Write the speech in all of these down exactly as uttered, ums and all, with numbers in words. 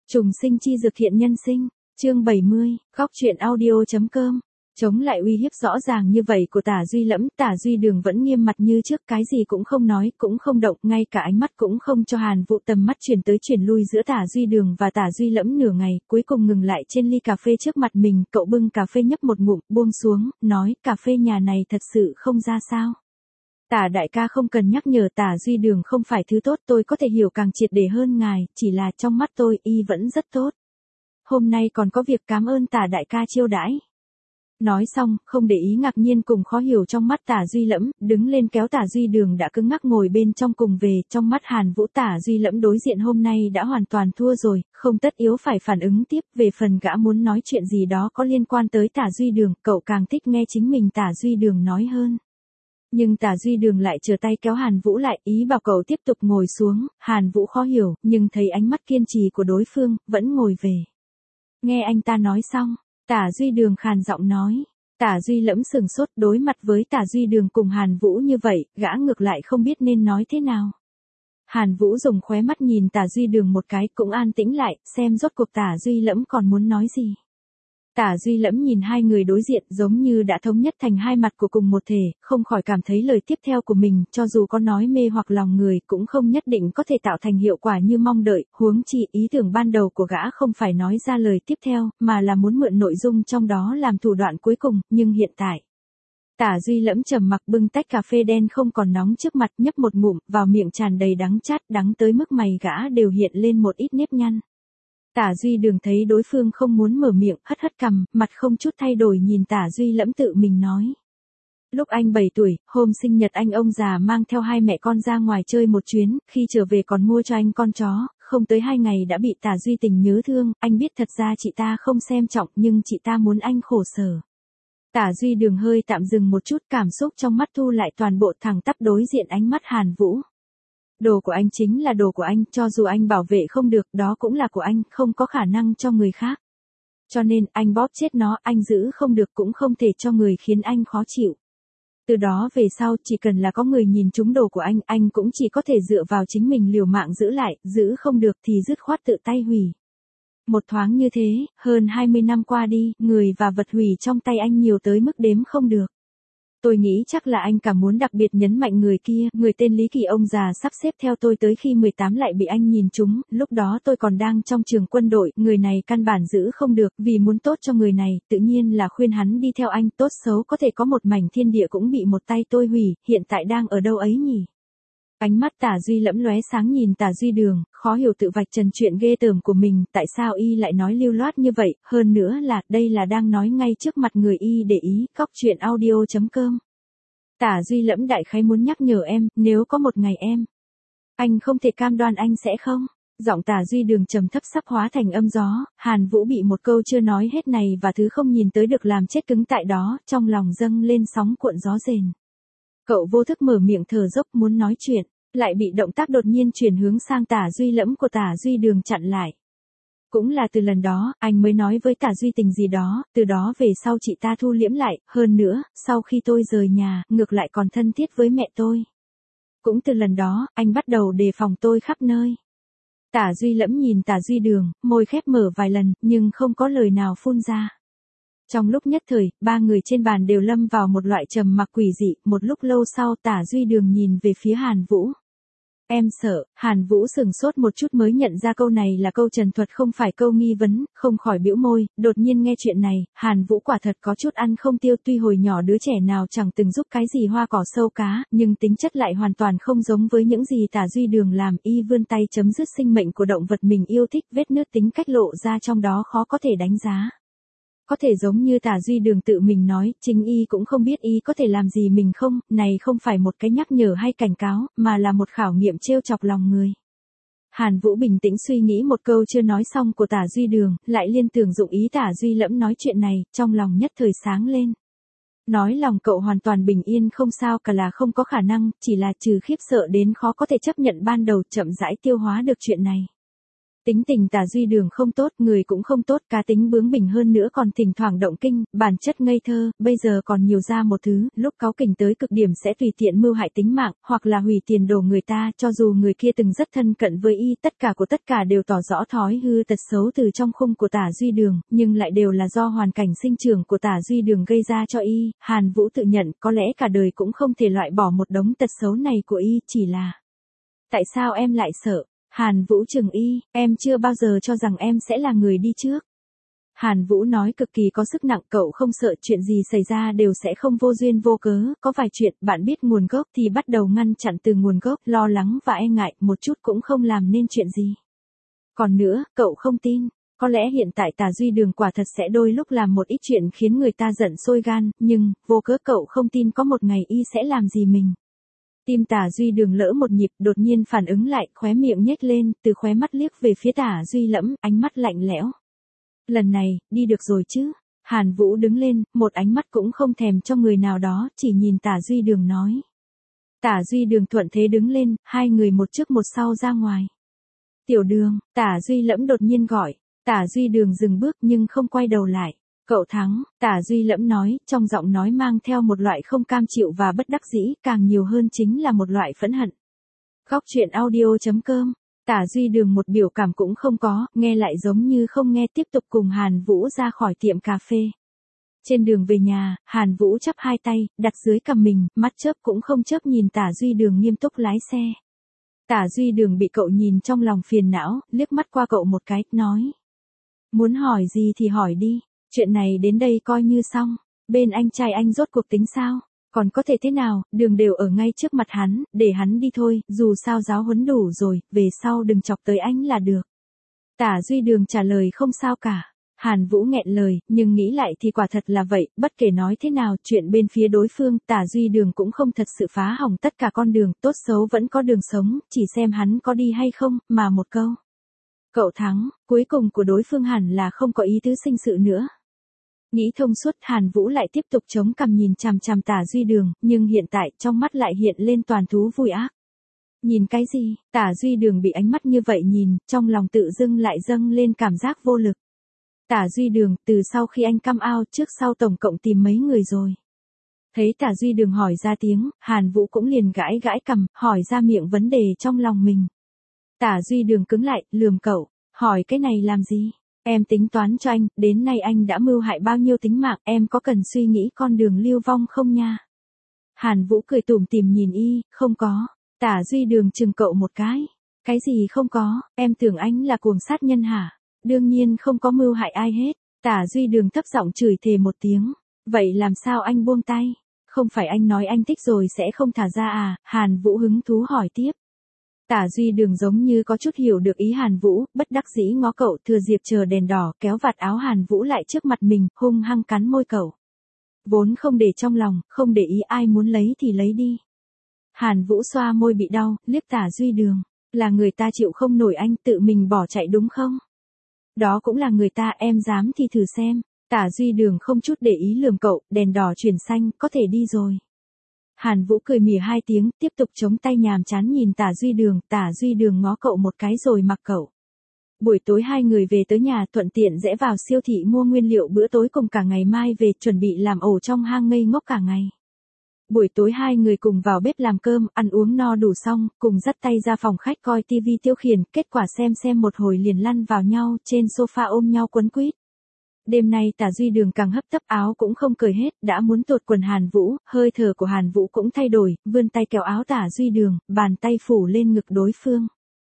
Trùng sinh chi dược thiện nhân sinh, chương bảy mươi, góc truyện audio.com. Chống lại uy hiếp rõ ràng như vậy của Tả Duy Lẫm, Tả Duy Đường vẫn nghiêm mặt như trước, cái gì cũng không nói, cũng không động, ngay cả ánh mắt cũng không cho Hàn Vũ. Tầm mắt chuyển tới chuyển lui giữa Tả Duy Đường và Tả Duy Lẫm nửa ngày, cuối cùng ngừng lại trên ly cà phê trước mặt mình. Cậu bưng cà phê nhấp một ngụm, buông xuống, nói, cà phê nhà này thật sự không ra sao. Tả đại ca không cần nhắc nhở, Tả Duy Đường không phải thứ tốt, tôi có thể hiểu càng triệt để hơn ngài, chỉ là trong mắt tôi y vẫn rất tốt. Hôm nay còn có việc, cảm ơn Tả đại ca chiêu đãi. Nói xong, không để ý ngạc nhiên cùng khó hiểu trong mắt Tả Duy Lẫm, đứng lên kéo Tả Duy Đường đã cứng ngắc ngồi bên trong cùng về. Trong mắt Hàn Vũ, Tả Duy Lẫm đối diện hôm nay đã hoàn toàn thua rồi, không tất yếu phải phản ứng tiếp. Về phần gã muốn nói chuyện gì đó có liên quan tới Tả Duy Đường, cậu càng thích nghe chính mình Tả Duy Đường nói hơn. Nhưng Tả Duy Đường lại trở tay kéo Hàn Vũ lại, ý bảo cậu tiếp tục ngồi xuống. Hàn Vũ khó hiểu, nhưng thấy ánh mắt kiên trì của đối phương, vẫn ngồi về. Nghe anh ta nói xong, Tả Duy Đường khàn giọng nói. Tả Duy Lẫm sừng sốt, đối mặt với Tả Duy Đường cùng Hàn Vũ như vậy, gã ngược lại không biết nên nói thế nào. Hàn Vũ dùng khóe mắt nhìn Tả Duy Đường một cái, cũng an tĩnh lại, xem rốt cuộc Tả Duy Lẫm còn muốn nói gì. Tả Duy Lẫm nhìn hai người đối diện giống như đã thống nhất thành hai mặt của cùng một thể, không khỏi cảm thấy lời tiếp theo của mình, cho dù có nói mê hoặc lòng người, cũng không nhất định có thể tạo thành hiệu quả như mong đợi. Huống chi ý tưởng ban đầu của gã không phải nói ra lời tiếp theo, mà là muốn mượn nội dung trong đó làm thủ đoạn cuối cùng, nhưng hiện tại. Tả Duy Lẫm trầm mặc bưng tách cà phê đen không còn nóng trước mặt, nhấp một ngụm, vào miệng tràn đầy đắng chát, đắng tới mức mày gã đều hiện lên một ít nếp nhăn. Tả Duy Đường thấy đối phương không muốn mở miệng, hất hất cằm, mặt không chút thay đổi nhìn Tả Duy Lẫm tự mình nói. Lúc anh bảy tuổi, hôm sinh nhật anh, ông già mang theo hai mẹ con ra ngoài chơi một chuyến, khi trở về còn mua cho anh con chó, không tới hai ngày đã bị Tả Duy Tình nhớ thương. Anh biết thật ra chị ta không xem trọng, nhưng chị ta muốn anh khổ sở. Tả Duy Đường hơi tạm dừng một chút, cảm xúc trong mắt thu lại toàn bộ, thẳng tắp đối diện ánh mắt Hàn Vũ. Đồ của anh chính là đồ của anh, cho dù anh bảo vệ không được, đó cũng là của anh, không có khả năng cho người khác. Cho nên, anh bóp chết nó, anh giữ không được cũng không thể cho người khiến anh khó chịu. Từ đó về sau, chỉ cần là có người nhìn trúng đồ của anh, anh cũng chỉ có thể dựa vào chính mình liều mạng giữ lại, giữ không được thì dứt khoát tự tay hủy. Một thoáng như thế, hơn hai mươi năm qua đi, người và vật hủy trong tay anh nhiều tới mức đếm không được. Tôi nghĩ chắc là anh cả muốn đặc biệt nhấn mạnh người kia, người tên Lý Kỳ, ông già sắp xếp theo tôi tới khi mười tám lại bị anh nhìn trúng, lúc đó tôi còn đang trong trường quân đội, người này căn bản giữ không được, vì muốn tốt cho người này, tự nhiên là khuyên hắn đi theo anh, tốt xấu có thể có một mảnh thiên địa cũng bị một tay tôi hủy, hiện tại đang ở đâu ấy nhỉ? Ánh mắt Tả Duy Lẫm lóe sáng nhìn Tả Duy Đường, khó hiểu tự vạch trần chuyện ghê tởm của mình, tại sao y lại nói lưu loát như vậy, hơn nữa là, đây là đang nói ngay trước mặt người y để ý. Góc truyện audio.com. Tả Duy Lẫm đại khái muốn nhắc nhở em, nếu có một ngày em, anh không thể cam đoan anh sẽ không. Giọng Tả Duy Đường trầm thấp sắp hóa thành âm gió. Hàn Vũ bị một câu chưa nói hết này và thứ không nhìn tới được làm chết cứng tại đó, trong lòng dâng lên sóng cuộn gió rền. Cậu vô thức mở miệng thở dốc muốn nói chuyện, lại bị động tác đột nhiên chuyển hướng sang Tả Duy Lẫm của Tả Duy Đường chặn lại. Cũng là từ lần đó, anh mới nói với Tả Duy Tình gì đó, từ đó về sau chị ta thu liễm lại, hơn nữa, sau khi tôi rời nhà, ngược lại còn thân thiết với mẹ tôi. Cũng từ lần đó, anh bắt đầu đề phòng tôi khắp nơi. Tả Duy Lẫm nhìn Tả Duy Đường, môi khép mở vài lần, nhưng không có lời nào phun ra. Trong lúc nhất thời, ba người trên bàn đều lâm vào một loại trầm mặc quỷ dị, một lúc lâu sau Tả Duy Đường nhìn về phía Hàn Vũ. Em sợ. Hàn Vũ sừng sốt một chút mới nhận ra câu này là câu trần thuật không phải câu nghi vấn, không khỏi bĩu môi. Đột nhiên nghe chuyện này, Hàn Vũ quả thật có chút ăn không tiêu, tuy hồi nhỏ đứa trẻ nào chẳng từng giúp cái gì hoa cỏ sâu cá, nhưng tính chất lại hoàn toàn không giống với những gì Tả Duy Đường làm. Y vươn tay chấm dứt sinh mệnh của động vật mình yêu thích, vết nứt tính cách lộ ra trong đó khó có thể đánh giá. Có thể giống như Tả Duy Đường tự mình nói, chính y cũng không biết y có thể làm gì mình không, này không phải một cái nhắc nhở hay cảnh cáo, mà là một khảo nghiệm trêu chọc lòng người. Hàn Vũ bình tĩnh suy nghĩ một câu chưa nói xong của Tả Duy Đường, lại liên tưởng dụng ý Tả Duy Lẫm nói chuyện này, trong lòng nhất thời sáng lên. Nói lòng cậu hoàn toàn bình yên không sao cả là không có khả năng, chỉ là trừ khiếp sợ đến khó có thể chấp nhận ban đầu, chậm rãi tiêu hóa được chuyện này. Tính tình Tả Duy Đường không tốt, người cũng không tốt, cá tính bướng bỉnh hơn nữa còn thỉnh thoảng động kinh, bản chất ngây thơ, bây giờ còn nhiều ra một thứ, lúc cáu kỉnh tới cực điểm sẽ tùy tiện mưu hại tính mạng, hoặc là hủy tiền đồ người ta, cho dù người kia từng rất thân cận với y, tất cả của tất cả đều tỏ rõ thói hư tật xấu từ trong khung của Tả Duy Đường, nhưng lại đều là do hoàn cảnh sinh trưởng của Tả Duy Đường gây ra cho y. Hàn Vũ tự nhận, có lẽ cả đời cũng không thể loại bỏ một đống tật xấu này của y, chỉ là tại sao em lại sợ? Hàn Vũ trừng y, em chưa bao giờ cho rằng em sẽ là người đi trước. Hàn Vũ nói cực kỳ có sức nặng, cậu không sợ chuyện gì xảy ra đều sẽ không vô duyên vô cớ, có vài chuyện bạn biết nguồn gốc thì bắt đầu ngăn chặn từ nguồn gốc, lo lắng và e ngại một chút cũng không làm nên chuyện gì. Còn nữa, cậu không tin, có lẽ hiện tại Tả Duy Đường quả thật sẽ đôi lúc làm một ít chuyện khiến người ta giận sôi gan, nhưng, vô cớ cậu không tin có một ngày y sẽ làm gì mình. Tim Tả Duy Đường lỡ một nhịp, đột nhiên phản ứng lại, khóe miệng nhếch lên, từ khóe mắt liếc về phía Tả Duy Lẫm, ánh mắt lạnh lẽo. Lần này, đi được rồi chứ? Hàn Vũ đứng lên, một ánh mắt cũng không thèm cho người nào đó, chỉ nhìn Tả Duy Đường nói. Tả Duy Đường thuận thế đứng lên, hai người một trước một sau ra ngoài. Tiểu Đường, Tả Duy Lẫm đột nhiên gọi. Tả Duy Đường dừng bước nhưng không quay đầu lại. Cậu thắng, Tả Duy Lẫm nói, trong giọng nói mang theo một loại không cam chịu và bất đắc dĩ, càng nhiều hơn chính là một loại phẫn hận. Góc truyện audio chấm com, Tả Duy Đường một biểu cảm cũng không có, nghe lại giống như không nghe, tiếp tục cùng Hàn Vũ ra khỏi tiệm cà phê. Trên đường về nhà, Hàn Vũ chắp hai tay, đặt dưới cằm mình, mắt chớp cũng không chớp nhìn Tả Duy Đường nghiêm túc lái xe. Tả Duy Đường bị cậu nhìn trong lòng phiền não, liếc mắt qua cậu một cái, nói. Muốn hỏi gì thì hỏi đi. Chuyện này đến đây coi như xong, bên anh trai anh rốt cuộc tính sao, còn có thể thế nào, đường đều ở ngay trước mặt hắn, để hắn đi thôi, dù sao giáo huấn đủ rồi, về sau đừng chọc tới anh là được. Tả Duy Đường trả lời không sao cả. Hàn Vũ nghẹn lời, nhưng nghĩ lại thì quả thật là vậy, bất kể nói thế nào, chuyện bên phía đối phương, Tả Duy Đường cũng không thật sự phá hỏng tất cả con đường, tốt xấu vẫn có đường sống, chỉ xem hắn có đi hay không, mà một câu. Cậu thắng, cuối cùng của đối phương hẳn là không có ý tứ sinh sự nữa. Nghĩ thông suốt, Hàn Vũ lại tiếp tục chống cằm nhìn chằm chằm Tả Duy Đường, nhưng hiện tại trong mắt lại hiện lên toàn thú vui ác. Nhìn cái gì? Tả Duy Đường bị ánh mắt như vậy nhìn, trong lòng tự dưng lại dâng lên cảm giác vô lực. Tả Duy Đường, từ sau khi anh come out trước sau tổng cộng tìm mấy người rồi. Thấy Tả Duy Đường hỏi ra tiếng, Hàn Vũ cũng liền gãi gãi cằm, hỏi ra miệng vấn đề trong lòng mình. Tả Duy Đường cứng lại, lườm cậu, hỏi cái này làm gì? Em tính toán cho anh, đến nay anh đã mưu hại bao nhiêu tính mạng, em có cần suy nghĩ con đường lưu vong không nha? Hàn Vũ cười tủm tỉm nhìn y, không có. Tả Duy Đường chừng cậu một cái. Cái gì không có, em tưởng anh là cuồng sát nhân hả? Đương nhiên không có mưu hại ai hết. Tả Duy Đường thấp giọng chửi thề một tiếng. Vậy làm sao anh buông tay? Không phải anh nói anh thích rồi sẽ không thả ra à? Hàn Vũ hứng thú hỏi tiếp. Tả Duy Đường giống như có chút hiểu được ý Hàn Vũ, bất đắc dĩ ngó cậu, thừa dịp chờ đèn đỏ, kéo vạt áo Hàn Vũ lại trước mặt mình, hung hăng cắn môi cậu. Vốn không để trong lòng, không để ý ai muốn lấy thì lấy đi. Hàn Vũ xoa môi bị đau, liếc Tả Duy Đường, là người ta chịu không nổi anh tự mình bỏ chạy đúng không? Đó cũng là người ta, em dám thì thử xem. Tả Duy Đường không chút để ý lườm cậu, đèn đỏ chuyển xanh, có thể đi rồi. Hàn Vũ cười mỉa hai tiếng, tiếp tục chống tay nhàm chán nhìn Tả Duy Đường, Tả Duy Đường ngó cậu một cái rồi mặc cậu. Buổi tối hai người về tới nhà, thuận tiện rẽ vào siêu thị mua nguyên liệu bữa tối cùng cả ngày mai về, chuẩn bị làm ổ trong hang ngây ngốc cả ngày. Buổi tối hai người cùng vào bếp làm cơm, ăn uống no đủ xong, cùng dắt tay ra phòng khách coi tivi tiêu khiển, kết quả xem xem một hồi liền lăn vào nhau, trên sofa ôm nhau quấn quýt. Đêm nay Tả Duy Đường càng hấp tấp, áo cũng không cởi hết, đã muốn tuột quần Hàn Vũ, hơi thở của Hàn Vũ cũng thay đổi, vươn tay kéo áo Tả Duy Đường, bàn tay phủ lên ngực đối phương.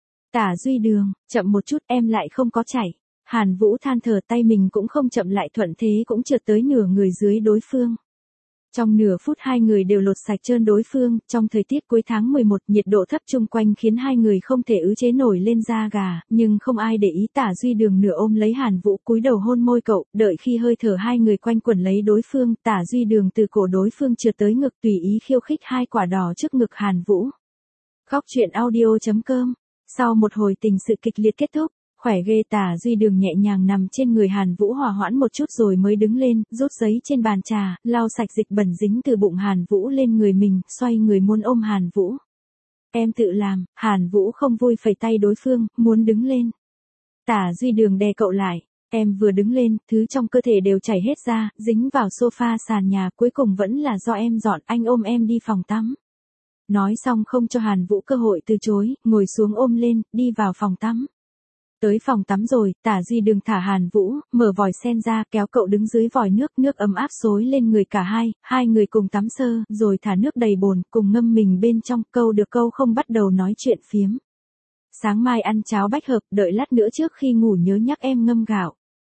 Tả Duy Đường, chậm một chút, em lại không có chảy. Hàn Vũ than thở, tay mình cũng không chậm lại, thuận thế cũng trượt tới nửa người dưới đối phương. Trong nửa phút hai người đều lột sạch trơn đối phương, trong thời tiết cuối tháng mười một, nhiệt độ thấp chung quanh khiến hai người không thể ứ chế nổi lên da gà, nhưng không ai để ý. Tả Duy Đường nửa ôm lấy Hàn Vũ, cúi đầu hôn môi cậu, đợi khi hơi thở hai người quanh quẩn lấy đối phương, Tả Duy Đường từ cổ đối phương trượt tới ngực, tùy ý khiêu khích hai quả đỏ trước ngực Hàn Vũ. Góc truyện audio chấm com. Sau một hồi tình sự kịch liệt kết thúc, khỏe ghê, Tả Duy Đường nhẹ nhàng nằm trên người Hàn Vũ hòa hoãn một chút rồi mới đứng lên, rút giấy trên bàn trà, lau sạch dịch bẩn dính từ bụng Hàn Vũ lên người mình, xoay người muốn ôm Hàn Vũ. Em tự làm. Hàn Vũ không vui phẩy tay đối phương, muốn đứng lên. Tả Duy Đường đè cậu lại. Em vừa đứng lên, thứ trong cơ thể đều chảy hết ra, dính vào sofa sàn nhà, cuối cùng vẫn là do em dọn, anh ôm em đi phòng tắm. Nói xong không cho Hàn Vũ cơ hội từ chối, ngồi xuống ôm lên, đi vào phòng tắm. Tới phòng tắm rồi, Tả Duy Đường thả Hàn Vũ, mở vòi sen ra, kéo cậu đứng dưới vòi nước, nước ấm áp xối lên người cả hai, hai người cùng tắm sơ, rồi thả nước đầy bồn, cùng ngâm mình bên trong, câu được câu không bắt đầu nói chuyện phiếm. Sáng mai ăn cháo bách hợp, đợi lát nữa trước khi ngủ nhớ nhắc em ngâm gạo.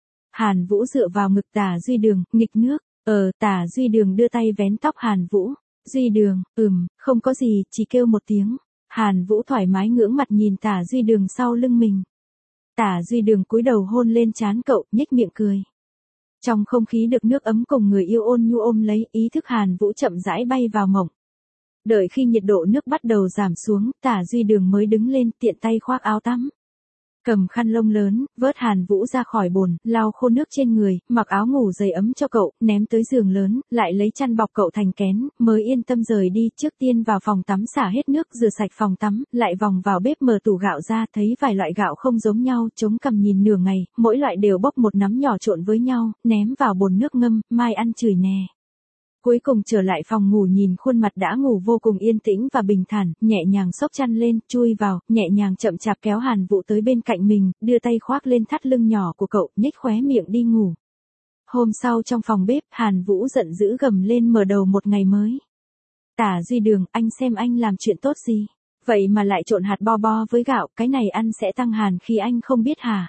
Hàn Vũ dựa vào ngực Tả Duy Đường, nghịch nước, ờ, Tả Duy Đường đưa tay vén tóc Hàn Vũ. Duy Đường, ừm, không có gì, chỉ kêu một tiếng. Hàn Vũ thoải mái ngưỡng mặt nhìn Tả Duy Đường sau lưng mình. Tả Duy Đường cúi đầu hôn lên trán cậu, nhếch miệng cười. Trong không khí được nước ấm cùng người yêu ôn nhu ôm lấy, ý thức Hàn Vũ chậm rãi bay vào mộng. Đợi khi nhiệt độ nước bắt đầu giảm xuống, Tả Duy Đường mới đứng lên, tiện tay khoác áo tắm. Cầm khăn lông lớn, vớt Hàn Vũ ra khỏi bồn, lau khô nước trên người, mặc áo ngủ dày ấm cho cậu, ném tới giường lớn, lại lấy chăn bọc cậu thành kén, mới yên tâm rời đi, trước tiên vào phòng tắm xả hết nước, rửa sạch phòng tắm, lại vòng vào bếp mở tủ gạo ra, thấy vài loại gạo không giống nhau, chống cằm nhìn nửa ngày, mỗi loại đều bóc một nắm nhỏ trộn với nhau, ném vào bồn nước ngâm, mai ăn chửi nè. Cuối cùng trở lại phòng ngủ nhìn khuôn mặt đã ngủ vô cùng yên tĩnh và bình thản, nhẹ nhàng xốc chăn lên, chui vào, nhẹ nhàng chậm chạp kéo Hàn Vũ tới bên cạnh mình, đưa tay khoác lên thắt lưng nhỏ của cậu, nhếch khóe miệng đi ngủ. Hôm sau trong phòng bếp, Hàn Vũ giận dữ gầm lên mở đầu một ngày mới. Tả Duy Đường, anh xem anh làm chuyện tốt gì? Vậy mà lại trộn hạt bo bo với gạo, cái này ăn sẽ tăng hàn khi anh không biết hả?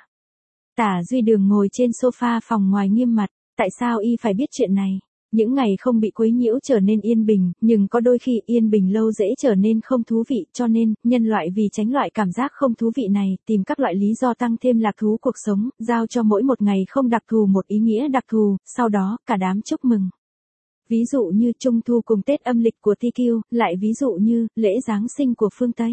Tả Duy Đường ngồi trên sofa phòng ngoài nghiêm mặt, tại sao y phải biết chuyện này? Những ngày không bị quấy nhiễu trở nên yên bình, nhưng có đôi khi yên bình lâu dễ trở nên không thú vị, cho nên, nhân loại vì tránh loại cảm giác không thú vị này, tìm các loại lý do tăng thêm lạc thú cuộc sống, giao cho mỗi một ngày không đặc thù một ý nghĩa đặc thù, sau đó, cả đám chúc mừng. Ví dụ như Trung thu cùng Tết âm lịch của tê quy, lại ví dụ như, lễ Giáng sinh của phương Tây.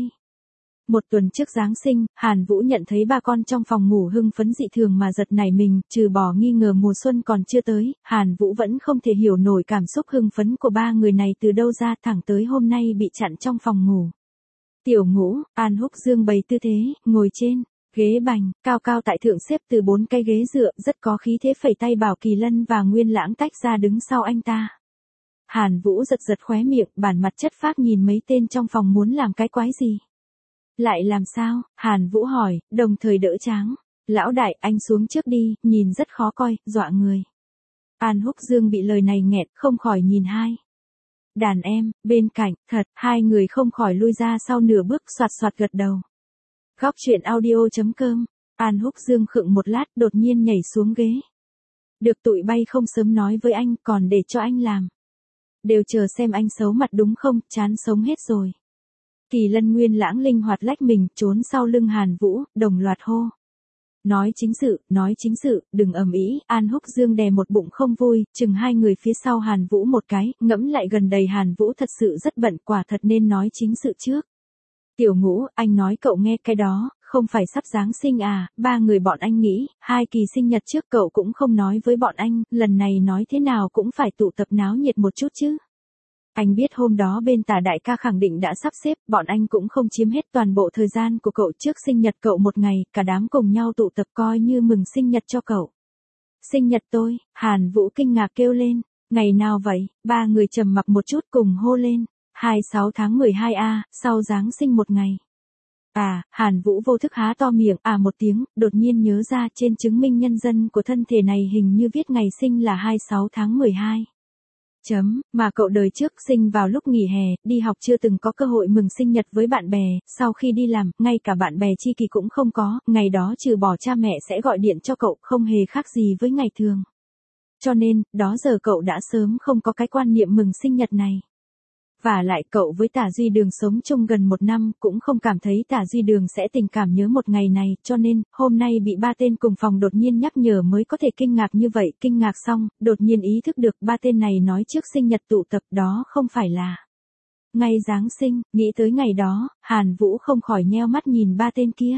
Một tuần trước Giáng sinh, Hàn Vũ nhận thấy ba con trong phòng ngủ hưng phấn dị thường mà giật nảy mình, trừ bỏ nghi ngờ mùa xuân còn chưa tới, Hàn Vũ vẫn không thể hiểu nổi cảm xúc hưng phấn của ba người này từ đâu ra, thẳng tới hôm nay bị chặn trong phòng ngủ. Tiểu Ngũ, An Húc Dương bày tư thế, ngồi trên ghế bành, cao cao tại thượng xếp từ bốn cái ghế dựa, rất có khí thế phẩy tay bảo Kỳ Lân và Nguyên Lãng tách ra đứng sau anh ta. Hàn Vũ giật giật khóe miệng, bản mặt chất phác nhìn mấy tên trong phòng muốn làm cái quái gì. Lại làm sao? Hàn Vũ hỏi, đồng thời đỡ Tráng. Lão đại, anh xuống trước đi, nhìn rất khó coi, dọa người. An Húc Dương bị lời này nghẹt, không khỏi nhìn hai. Đàn em, bên cạnh, thật, hai người không khỏi lui ra sau nửa bước, soạt soạt gật đầu. Góc truyện audio chấm com. An Húc Dương khựng một lát, đột nhiên nhảy xuống ghế. Được tụi bay không sớm nói với anh, còn để cho anh làm. Đều chờ xem anh xấu mặt đúng không, chán sống hết rồi. Kỳ Lân Nguyên Lãng linh hoạt lách mình, trốn sau lưng Hàn Vũ, đồng loạt hô. Nói chính sự, nói chính sự, đừng ầm ĩ. An Húc Dương đè một bụng không vui, chừng hai người phía sau Hàn Vũ một cái, ngẫm lại gần đầy Hàn Vũ thật sự rất bận, quả thật nên nói chính sự trước. Tiểu Ngũ, anh nói cậu nghe cái đó, không phải sắp Giáng sinh à, ba người bọn anh nghĩ, hai kỳ sinh nhật trước cậu cũng không nói với bọn anh, lần này nói thế nào cũng phải tụ tập náo nhiệt một chút chứ. Anh biết hôm đó bên Tả đại ca khẳng định đã sắp xếp, bọn anh cũng không chiếm hết toàn bộ thời gian của cậu trước sinh nhật cậu một ngày, cả đám cùng nhau tụ tập coi như mừng sinh nhật cho cậu. Sinh nhật tôi, Hàn Vũ kinh ngạc kêu lên, ngày nào vậy, ba người trầm mặc một chút cùng hô lên, hai mươi sáu tháng mười hai a, sau Giáng sinh một ngày. À, Hàn Vũ vô thức há to miệng, à một tiếng, đột nhiên nhớ ra trên chứng minh nhân dân của thân thể này hình như viết ngày sinh là hai mươi sáu tháng mười hai. Chấm, mà cậu đời trước sinh vào lúc nghỉ hè, đi học chưa từng có cơ hội mừng sinh nhật với bạn bè, sau khi đi làm, ngay cả bạn bè tri kỷ cũng không có, ngày đó trừ bỏ cha mẹ sẽ gọi điện cho cậu, không hề khác gì với ngày thường. Cho nên, đó giờ cậu đã sớm không có cái quan niệm mừng sinh nhật này. Và lại cậu với Tả Duy Đường sống chung gần một năm, cũng không cảm thấy Tả Duy Đường sẽ tình cảm nhớ một ngày này, cho nên, hôm nay bị ba tên cùng phòng đột nhiên nhắc nhở mới có thể kinh ngạc như vậy, kinh ngạc xong, đột nhiên ý thức được ba tên này nói trước sinh nhật tụ tập đó không phải là ngày Giáng sinh, nghĩ tới ngày đó, Hàn Vũ không khỏi nheo mắt nhìn ba tên kia.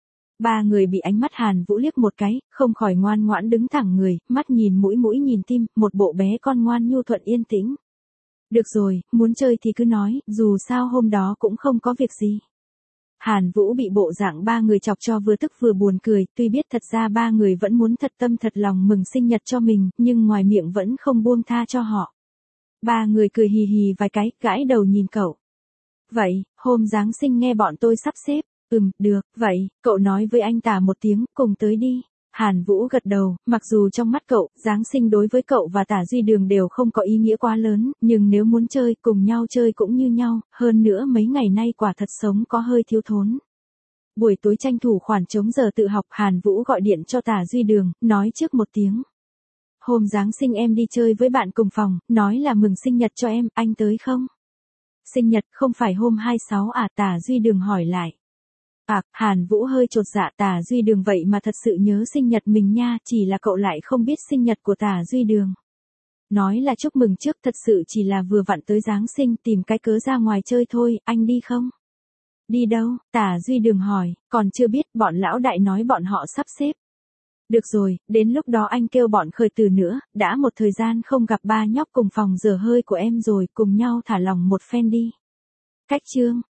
Ba người bị ánh mắt Hàn Vũ liếc một cái, không khỏi ngoan ngoãn đứng thẳng người, mắt nhìn mũi mũi nhìn tim, một bộ bé con ngoan nhu thuận yên tĩnh. Được rồi, muốn chơi thì cứ nói, dù sao hôm đó cũng không có việc gì. Hàn Vũ bị bộ dạng ba người chọc cho vừa tức vừa buồn cười, tuy biết thật ra ba người vẫn muốn thật tâm thật lòng mừng sinh nhật cho mình, nhưng ngoài miệng vẫn không buông tha cho họ. Ba người cười hì hì vài cái, gãi đầu nhìn cậu. Vậy, hôm Giáng sinh nghe bọn tôi sắp xếp. Ừm, được, vậy, cậu nói với anh Tả một tiếng, cùng tới đi. Hàn Vũ gật đầu, mặc dù trong mắt cậu, Giáng sinh đối với cậu và Tả Duy Đường đều không có ý nghĩa quá lớn, nhưng nếu muốn chơi, cùng nhau chơi cũng như nhau, hơn nữa mấy ngày nay quả thật sống có hơi thiếu thốn. Buổi tối tranh thủ khoản trống giờ tự học, Hàn Vũ gọi điện cho Tả Duy Đường, nói trước một tiếng. Hôm Giáng sinh em đi chơi với bạn cùng phòng, nói là mừng sinh nhật cho em, anh tới không? Sinh nhật không phải hôm hai mươi sáu à? Tả Duy Đường hỏi lại. À, Hàn Vũ hơi chột dạ, Tả Duy Đường vậy mà thật sự nhớ sinh nhật mình nha, chỉ là cậu lại không biết sinh nhật của Tả Duy Đường. Nói là chúc mừng trước, thật sự chỉ là vừa vặn tới Giáng sinh tìm cái cớ ra ngoài chơi thôi, anh đi không? Đi đâu? Tả Duy Đường hỏi, còn chưa biết, bọn lão đại nói bọn họ sắp xếp. Được rồi, đến lúc đó anh kêu bọn khởi từ nữa, đã một thời gian không gặp ba nhóc cùng phòng dở hơi của em rồi, cùng nhau thả lòng một phen đi. Cách chương